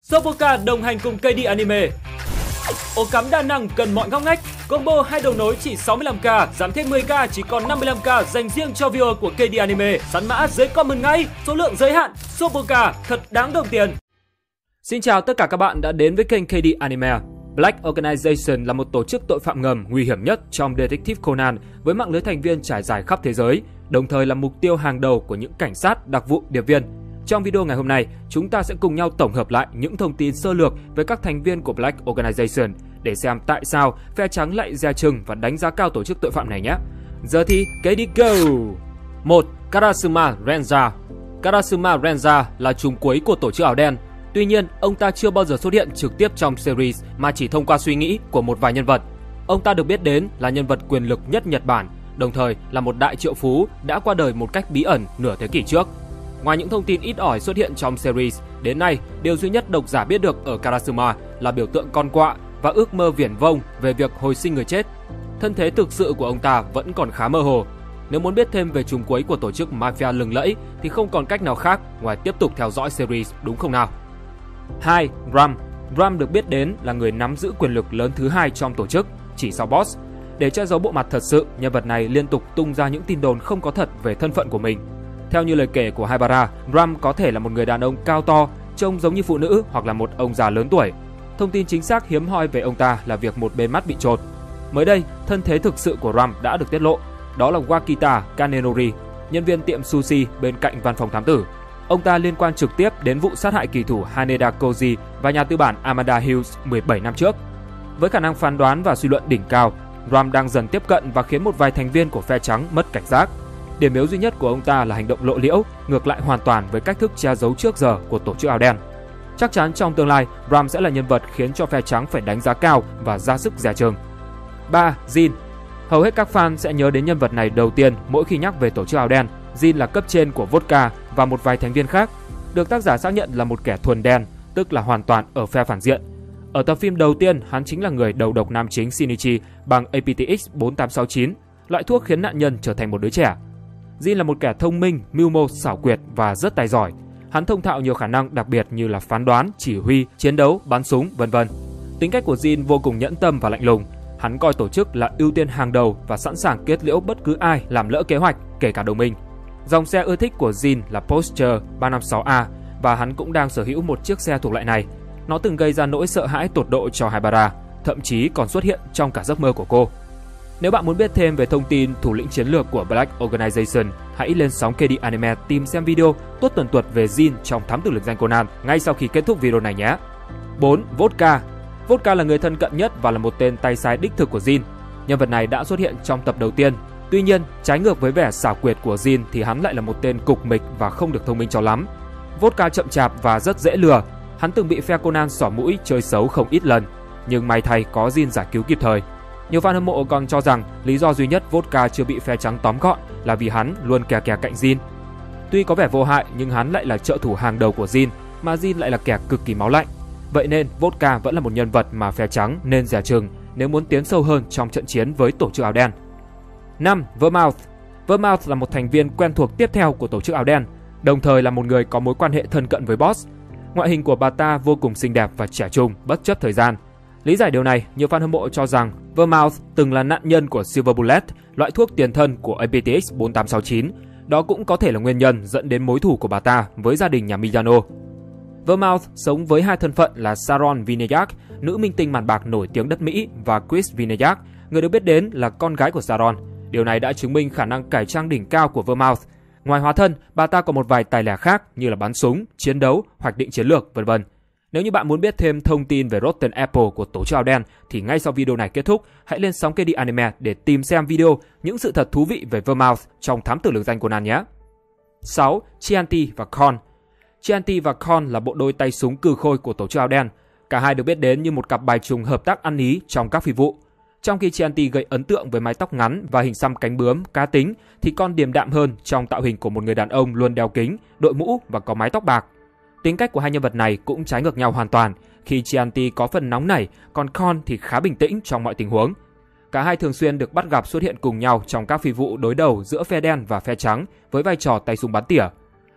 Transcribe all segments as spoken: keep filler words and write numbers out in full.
Soboka đồng hành cùng ca đê Anime. Ổ cắm đa năng cần mọi ngóc ngách. Combo hai đầu nối chỉ sáu mươi lăm k, giảm thêm mười k chỉ còn năm mươi lăm k dành riêng cho viewer của ca đê Anime. Sẵn mã dưới comment ngay, số lượng giới hạn. Soboka thật đáng đồng tiền. Xin chào tất cả các bạn đã đến với kênh ca đê Anime. Black Organization là một tổ chức tội phạm ngầm nguy hiểm nhất trong Detective Conan với mạng lưới thành viên trải dài khắp thế giới, đồng thời là mục tiêu hàng đầu của những cảnh sát, đặc vụ, điệp viên. Trong video ngày hôm nay, chúng ta sẽ cùng nhau tổng hợp lại những thông tin sơ lược về các thành viên của Black Organization để xem tại sao phe trắng lại dè chừng và đánh giá cao tổ chức tội phạm này nhé. Giờ thì ca đê go! một. Karasuma Renja. Karasuma Renja là trùm cuối của tổ chức áo đen. Tuy nhiên, ông ta chưa bao giờ xuất hiện trực tiếp trong series mà chỉ thông qua suy nghĩ của một vài nhân vật. Ông ta được biết đến là nhân vật quyền lực nhất Nhật Bản, đồng thời là một đại triệu phú đã qua đời một cách bí ẩn nửa thế kỷ trước. Ngoài những thông tin ít ỏi xuất hiện trong series, đến nay, điều duy nhất độc giả biết được ở Karasuma là biểu tượng con quạ và ước mơ viển vông về việc hồi sinh người chết. Thân thế thực sự của ông ta vẫn còn khá mơ hồ. Nếu muốn biết thêm về trùm cuối của tổ chức mafia lừng lẫy thì không còn cách nào khác ngoài tiếp tục theo dõi series, đúng không nào? hai. Ram. Ram được biết đến là người nắm giữ quyền lực lớn thứ hai trong tổ chức, chỉ sau boss. Để che giấu bộ mặt thật sự, nhân vật này liên tục tung ra những tin đồn không có thật về thân phận của mình. Theo như lời kể của Haibara, Ram có thể là một người đàn ông cao to, trông giống như phụ nữ hoặc là một ông già lớn tuổi. Thông tin chính xác hiếm hoi về ông ta là việc một bên mắt bị trột. Mới đây, thân thế thực sự của Ram đã được tiết lộ. Đó là Wakita Kanenori, nhân viên tiệm sushi bên cạnh văn phòng thám tử. Ông ta liên quan trực tiếp đến vụ sát hại kỳ thủ Haneda Koji và nhà tư bản Amanda Hills mười bảy năm trước. Với khả năng phán đoán và suy luận đỉnh cao, Ram đang dần tiếp cận và khiến một vài thành viên của phe trắng mất cảnh giác. Điểm yếu duy nhất của ông ta là hành động lộ liễu, ngược lại hoàn toàn với cách thức che giấu trước giờ của tổ chức áo đen. Chắc chắn trong tương lai, Ram sẽ là nhân vật khiến cho phe trắng phải đánh giá cao và ra sức dè chừng. ba. Jin. Hầu hết các fan sẽ nhớ đến nhân vật này đầu tiên mỗi khi nhắc về tổ chức áo đen. Jin là cấp trên của Vodka và một vài thành viên khác, được tác giả xác nhận là một kẻ thuần đen, tức là hoàn toàn ở phe phản diện. Ở tập phim đầu tiên, hắn chính là người đầu độc nam chính Shinichi bằng A P T X bốn tám sáu chín, loại thuốc khiến nạn nhân trở thành một đứa trẻ. Jin là một kẻ thông minh, mưu mô, xảo quyệt và rất tài giỏi. Hắn thông thạo nhiều khả năng đặc biệt như là phán đoán, chỉ huy, chiến đấu, bắn súng, vân vân. Tính cách của Jin vô cùng nhẫn tâm và lạnh lùng. Hắn coi tổ chức là ưu tiên hàng đầu và sẵn sàng kết liễu bất cứ ai làm lỡ kế hoạch, kể cả đồng minh. Dòng xe ưa thích của Jin là Porsche ba năm sáu A và hắn cũng đang sở hữu một chiếc xe thuộc loại này. Nó từng gây ra nỗi sợ hãi tột độ cho Haibara, thậm chí còn xuất hiện trong cả giấc mơ của cô. Nếu bạn muốn biết thêm về thông tin thủ lĩnh chiến lược của Black Organization, hãy lên sóng ca đê Anime tìm xem video tốt tuần tuột về Jin trong Thám tử lừng danh Conan ngay sau khi kết thúc video này nhé. bốn. Vodka. Vodka là người thân cận nhất và là một tên tay sai đích thực của Jin. Nhân vật này đã xuất hiện trong tập đầu tiên. Tuy nhiên, trái ngược với vẻ xảo quyệt của Jin thì hắn lại là một tên cục mịch và không được thông minh cho lắm. Vodka chậm chạp và rất dễ lừa. Hắn từng bị phe Conan xỏ mũi chơi xấu không ít lần, nhưng may thay có Jin giải cứu kịp thời. Nhiều fan hâm mộ còn cho rằng lý do duy nhất Vodka chưa bị phe trắng tóm gọn là vì hắn luôn kè kè cạnh Jin. Tuy có vẻ vô hại nhưng hắn lại là trợ thủ hàng đầu của Jin, mà Jin lại là kẻ cực kỳ máu lạnh. Vậy nên Vodka vẫn là một nhân vật mà phe trắng nên dè chừng nếu muốn tiến sâu hơn trong trận chiến với tổ chức áo đen. năm. Vermouth. Vermouth là một thành viên quen thuộc tiếp theo của tổ chức áo đen, đồng thời là một người có mối quan hệ thân cận với boss. Ngoại hình của bà ta vô cùng xinh đẹp và trẻ trung bất chấp thời gian. Lý giải điều này, nhiều fan hâm mộ cho rằng Vermouth từng là nạn nhân của Silver Bullet, loại thuốc tiền thân của A P T X bốn tám sáu chín. Đó cũng có thể là nguyên nhân dẫn đến mối thù của bà ta với gia đình nhà Miyano. Vermouth sống với hai thân phận là Sharon Vineyak, nữ minh tinh màn bạc nổi tiếng đất Mỹ, và Chris Vineyak, người được biết đến là con gái của Sharon. Điều này đã chứng minh khả năng cải trang đỉnh cao của Vermouth. Ngoài hóa thân, bà ta còn một vài tài lẻ khác như là bắn súng, chiến đấu, hoạch định chiến lược, vân vân. Nếu như bạn muốn biết thêm thông tin về Rotten Apple của tổ chức áo đen thì ngay sau video này kết thúc, hãy lên sóng ca đê Anime để tìm xem video những sự thật thú vị về Vermouth trong Thám tử lừng danh Conan nhé. sáu. Chianti và Con. Chianti và Con là bộ đôi tay súng cừ khôi của tổ chức áo đen. Cả hai được biết đến như một cặp bài trùng hợp tác ăn ý trong các phi vụ. Trong khi Chianti gây ấn tượng với mái tóc ngắn và hình xăm cánh bướm cá tính, thì Con điềm đạm hơn trong tạo hình của một người đàn ông luôn đeo kính, đội mũ và có mái tóc bạc. Tính cách của hai nhân vật này cũng trái ngược nhau hoàn toàn, khi Chianti có phần nóng nảy, còn Con thì khá bình tĩnh trong mọi tình huống. Cả hai thường xuyên được bắt gặp xuất hiện cùng nhau trong các phi vụ đối đầu giữa phe đen và phe trắng với vai trò tay súng bắn tỉa.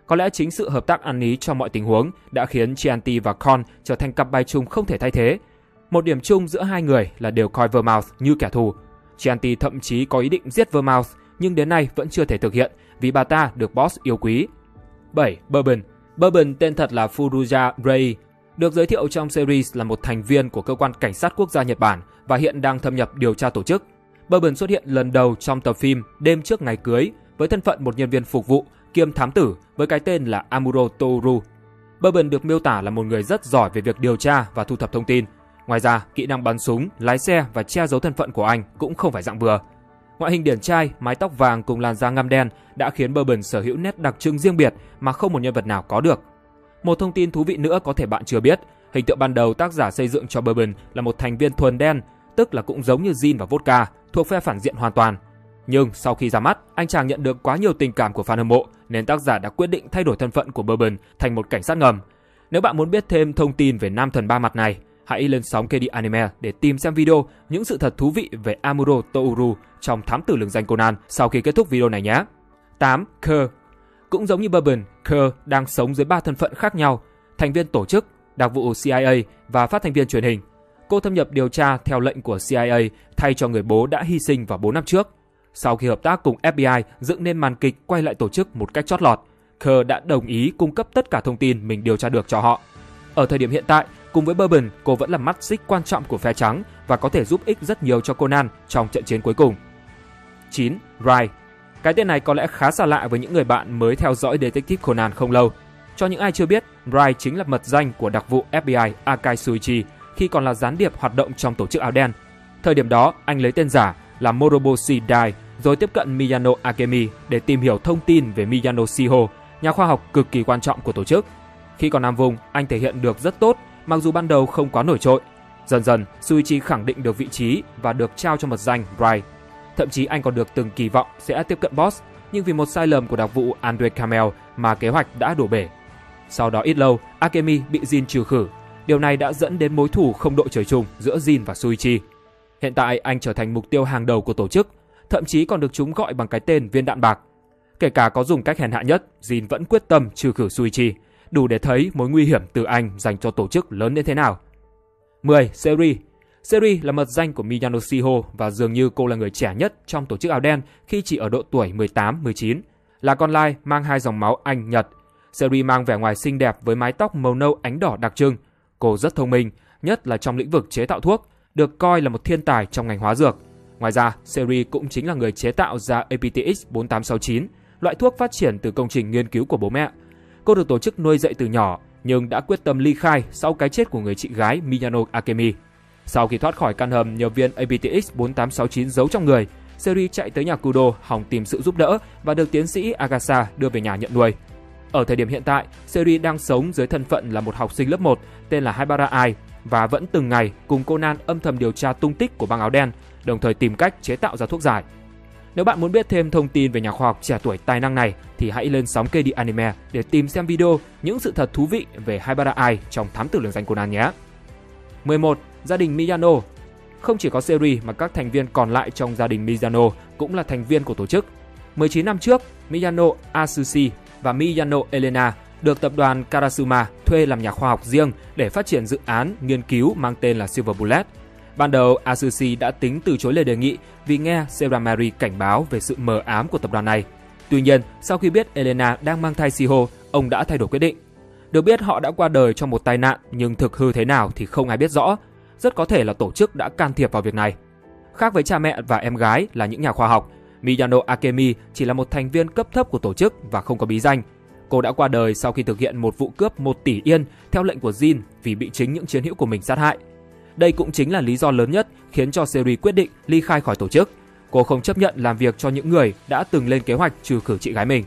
Có lẽ chính sự hợp tác ăn ý trong mọi tình huống đã khiến Chianti và Con trở thành cặp bài chung không thể thay thế. Một điểm chung giữa hai người là đều coi Vermouth như kẻ thù. Chianti thậm chí có ý định giết Vermouth, nhưng đến nay vẫn chưa thể thực hiện vì bà ta được boss yêu quý. bảy. Bourbon. Bourbon tên thật là Furuya Rei, được giới thiệu trong series là một thành viên của cơ quan cảnh sát quốc gia Nhật Bản và hiện đang thâm nhập điều tra tổ chức. Bourbon xuất hiện lần đầu trong tập phim Đêm trước ngày cưới với thân phận một nhân viên phục vụ kiêm thám tử với cái tên là Amuro Toru. Bourbon được miêu tả là một người rất giỏi về việc điều tra và thu thập thông tin. Ngoài ra, kỹ năng bắn súng, lái xe và che giấu thân phận của anh cũng không phải dạng vừa. Ngoại hình điển trai, mái tóc vàng cùng làn da ngăm đen đã khiến Bourbon sở hữu nét đặc trưng riêng biệt mà không một nhân vật nào có được. Một thông tin thú vị nữa có thể bạn chưa biết, hình tượng ban đầu tác giả xây dựng cho Bourbon là một thành viên thuần đen, tức là cũng giống như gin và vodka, thuộc phe phản diện hoàn toàn. Nhưng sau khi ra mắt, anh chàng nhận được quá nhiều tình cảm của fan hâm mộ nên tác giả đã quyết định thay đổi thân phận của Bourbon thành một cảnh sát ngầm. Nếu bạn muốn biết thêm thông tin về nam thần ba mặt này, hãy lên sóng ca đê Anime để tìm xem video những sự thật thú vị về Amuro Toru trong Thám tử lừng danh Conan sau khi kết thúc video này nhé. tám. Kerr. Cũng giống như Bourbon, Kerr đang sống dưới ba thân phận khác nhau: thành viên tổ chức, đặc vụ C I A và phát thanh viên truyền hình. Cô thâm nhập điều tra theo lệnh của C I A thay cho người bố đã hy sinh vào bốn năm trước. Sau khi hợp tác cùng F B I dựng nên màn kịch quay lại tổ chức một cách chót lọt, Kerr đã đồng ý cung cấp tất cả thông tin mình điều tra được cho họ. Ở thời điểm hiện tại, cùng với Bourbon, cô vẫn là mắt xích quan trọng của phe trắng và có thể giúp ích rất nhiều cho Conan trong trận chiến cuối cùng. chín. Rai. Cái tên này có lẽ khá xa lạ với những người bạn mới theo dõi Detective Conan không lâu. Cho những ai chưa biết, Rai chính là mật danh của đặc vụ F B I Akai Shuichi khi còn là gián điệp hoạt động trong tổ chức áo đen. Thời điểm đó, anh lấy tên giả là Moroboshi Dai rồi tiếp cận Miyano Akemi để tìm hiểu thông tin về Miyano Shiho, nhà khoa học cực kỳ quan trọng của tổ chức. Khi còn Nam Vùng, anh thể hiện được rất tốt, mặc dù ban đầu không quá nổi trội. Dần dần, Shuichi khẳng định được vị trí và được trao cho mật danh Rai. Thậm chí anh còn được từng kỳ vọng sẽ tiếp cận boss, nhưng vì một sai lầm của đặc vụ Andre Camel mà kế hoạch đã đổ bể. Sau đó ít lâu, Akemi bị Jin trừ khử. Điều này đã dẫn đến mối thù không đội trời chung giữa Jin và Shuichi. Hiện tại anh trở thành mục tiêu hàng đầu của tổ chức, thậm chí còn được chúng gọi bằng cái tên viên đạn bạc. Kể cả có dùng cách hèn hạ nhất, Jin vẫn quyết tâm trừ khử Shuichi, đủ để thấy mối nguy hiểm từ anh dành cho tổ chức lớn đến thế nào. mười. Seri. Seri là mật danh của Miyano Shiho và dường như cô là người trẻ nhất trong tổ chức áo đen khi chỉ ở độ tuổi mười tám mười chín. Là con lai mang hai dòng máu Anh Nhật. Seri mang vẻ ngoài xinh đẹp với mái tóc màu nâu ánh đỏ đặc trưng. Cô rất thông minh, nhất là trong lĩnh vực chế tạo thuốc, được coi là một thiên tài trong ngành hóa dược. Ngoài ra, Seri cũng chính là người chế tạo ra A P T X bốn tám sáu chín, loại thuốc phát triển từ công trình nghiên cứu của bố mẹ. Cô được tổ chức nuôi dạy từ nhỏ, nhưng đã quyết tâm ly khai sau cái chết của người chị gái Miyano Akemi. Sau khi thoát khỏi căn hầm nhờ viên A P T X bốn tám sáu chín giấu trong người, Seri chạy tới nhà Kudo hòng tìm sự giúp đỡ và được tiến sĩ Agasa đưa về nhà nhận nuôi. Ở thời điểm hiện tại, Seri đang sống dưới thân phận là một học sinh lớp một tên là Haibara Ai và vẫn từng ngày cùng Conan âm thầm điều tra tung tích của băng áo đen, đồng thời tìm cách chế tạo ra thuốc giải. Nếu bạn muốn biết thêm thông tin về nhà khoa học trẻ tuổi tài năng này thì hãy lên sóng ca đê Anime để tìm xem video những sự thật thú vị về Haibara Ai trong Thám tử lừng danh Conan nhé. mười một. Gia đình Miyano. Không chỉ có Seri mà các thành viên còn lại trong gia đình Miyano cũng là thành viên của tổ chức. mười chín năm trước, Miyano Asushi và Miyano Elena được tập đoàn Karasuma thuê làm nhà khoa học riêng để phát triển dự án nghiên cứu mang tên là Silver Bullet. Ban đầu, Asushi đã tính từ chối lời đề nghị vì nghe Seramari cảnh báo về sự mờ ám của tập đoàn này. Tuy nhiên, sau khi biết Elena đang mang thai Shiho, ông đã thay đổi quyết định. Được biết họ đã qua đời trong một tai nạn, nhưng thực hư thế nào thì không ai biết rõ. Rất có thể là tổ chức đã can thiệp vào việc này. Khác với cha mẹ và em gái là những nhà khoa học, Miyano Akemi chỉ là một thành viên cấp thấp của tổ chức và không có bí danh. Cô đã qua đời sau khi thực hiện một vụ cướp một tỷ yên theo lệnh của Jin vì bị chính những chiến hữu của mình sát hại. Đây cũng chính là lý do lớn nhất khiến cho Seri quyết định ly khai khỏi tổ chức. Cô không chấp nhận làm việc cho những người đã từng lên kế hoạch trừ khử chị gái mình.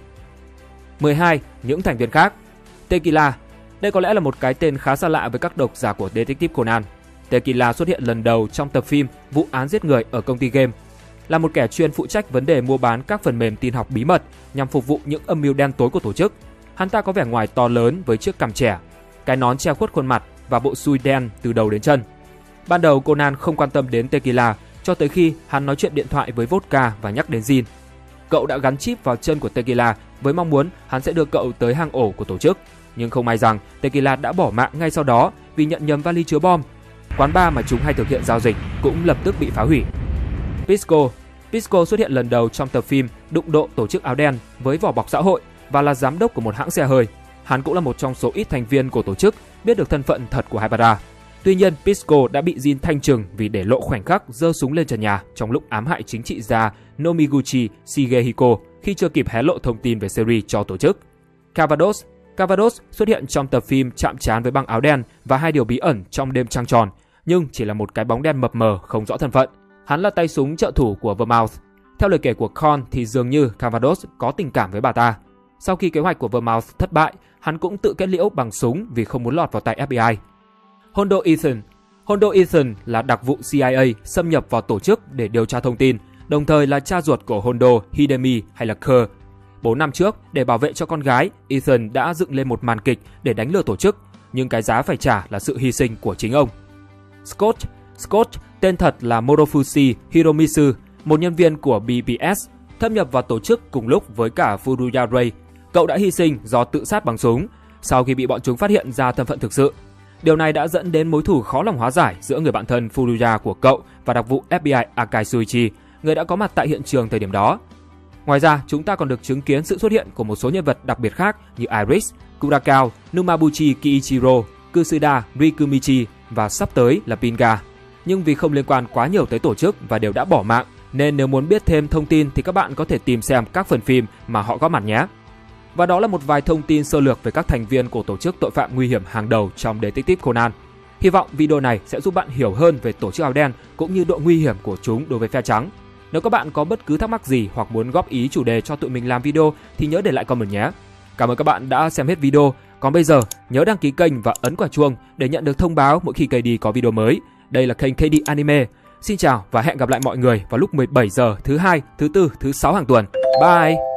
mười hai. Những thành viên khác. Tequila. Đây có lẽ là một cái tên khá xa lạ với các độc giả của Detective Conan. Tequila xuất hiện lần đầu trong tập phim Vụ án giết người ở công ty game. Là một kẻ chuyên phụ trách vấn đề mua bán các phần mềm tin học bí mật nhằm phục vụ những âm mưu đen tối của tổ chức. Hắn ta có vẻ ngoài to lớn với chiếc cằm trẻ, cái nón che khuất khuôn mặt và bộ xui đen từ đầu đến chân. Ban đầu Conan không quan tâm đến Tequila cho tới khi hắn nói chuyện điện thoại với Vodka và nhắc đến Jin. Cậu đã gắn chip vào chân của Tequila với mong muốn hắn sẽ đưa cậu tới hang ổ của tổ chức. Nhưng không may rằng Tequila đã bỏ mạng ngay sau đó vì nhận nhầm vali chứa bom. Quán bar mà chúng hay thực hiện giao dịch cũng lập tức bị phá hủy. Pisco Pisco xuất hiện lần đầu trong tập phim Đụng độ tổ chức áo đen với vỏ bọc xã hội và là giám đốc của một hãng xe hơi. Hắn cũng là một trong số ít thành viên của tổ chức biết được thân phận thật của Haibara. Tuy nhiên, Pisco đã bị Jin thanh trừng vì để lộ khoảnh khắc giơ súng lên trần nhà trong lúc ám hại chính trị gia Nomiguchi Shigehiko khi chưa kịp hé lộ thông tin về series cho tổ chức. Cavados Cavados xuất hiện trong tập phim Chạm trán với băng áo đen và Hai điều bí ẩn trong đêm trăng tròn, nhưng chỉ là một cái bóng đen mập mờ không rõ thân phận. Hắn là tay súng trợ thủ của Vermouth. Theo lời kể của Con thì dường như Cavados có tình cảm với bà ta. Sau khi kế hoạch của Vermouth thất bại, hắn cũng tự kết liễu bằng súng vì không muốn lọt vào tay ép bê i. Hondo Ethan Hondo Ethan là đặc vụ xê i a xâm nhập vào tổ chức để điều tra thông tin, đồng thời là cha ruột của Hondo Hidemi hay là Kerr. Bốn năm trước, để bảo vệ cho con gái, Ethan đã dựng lên một màn kịch để đánh lừa tổ chức, nhưng cái giá phải trả là sự hy sinh của chính ông. Scott Scott, tên thật là Morofushi Hiromitsu, một nhân viên của bê bê ét, thâm nhập vào tổ chức cùng lúc với cả Furuya Rei. Cậu đã hy sinh do tự sát bằng súng sau khi bị bọn chúng phát hiện ra thân phận thực sự. Điều này đã dẫn đến mối thù khó lòng hóa giải giữa người bạn thân Furuya của cậu và đặc vụ ép bê i Akai Shuichi, người đã có mặt tại hiện trường thời điểm đó. Ngoài ra, chúng ta còn được chứng kiến sự xuất hiện của một số nhân vật đặc biệt khác như Iris, Kurakao, Numabuchi Kiichiro, Kusuda Rikumichi và sắp tới là Pinga. Nhưng vì không liên quan quá nhiều tới tổ chức và đều đã bỏ mạng, nên nếu muốn biết thêm thông tin thì các bạn có thể tìm xem các phần phim mà họ góp mặt nhé. Và đó là một vài thông tin sơ lược về các thành viên của tổ chức tội phạm nguy hiểm hàng đầu trong Detective Conan. Hy vọng video này sẽ giúp bạn hiểu hơn về tổ chức áo đen cũng như độ nguy hiểm của chúng đối với phe trắng. Nếu các bạn có bất cứ thắc mắc gì hoặc muốn góp ý chủ đề cho tụi mình làm video thì nhớ để lại comment nhé. Cảm ơn các bạn đã xem hết video. Còn bây giờ, nhớ đăng ký kênh và ấn quả chuông để nhận được thông báo mỗi khi ca đê có video mới. Đây là kênh ca đê Anime. Xin chào và hẹn gặp lại mọi người vào lúc mười bảy giờ thứ hai, thứ tư, thứ sáu hàng tuần. Bye!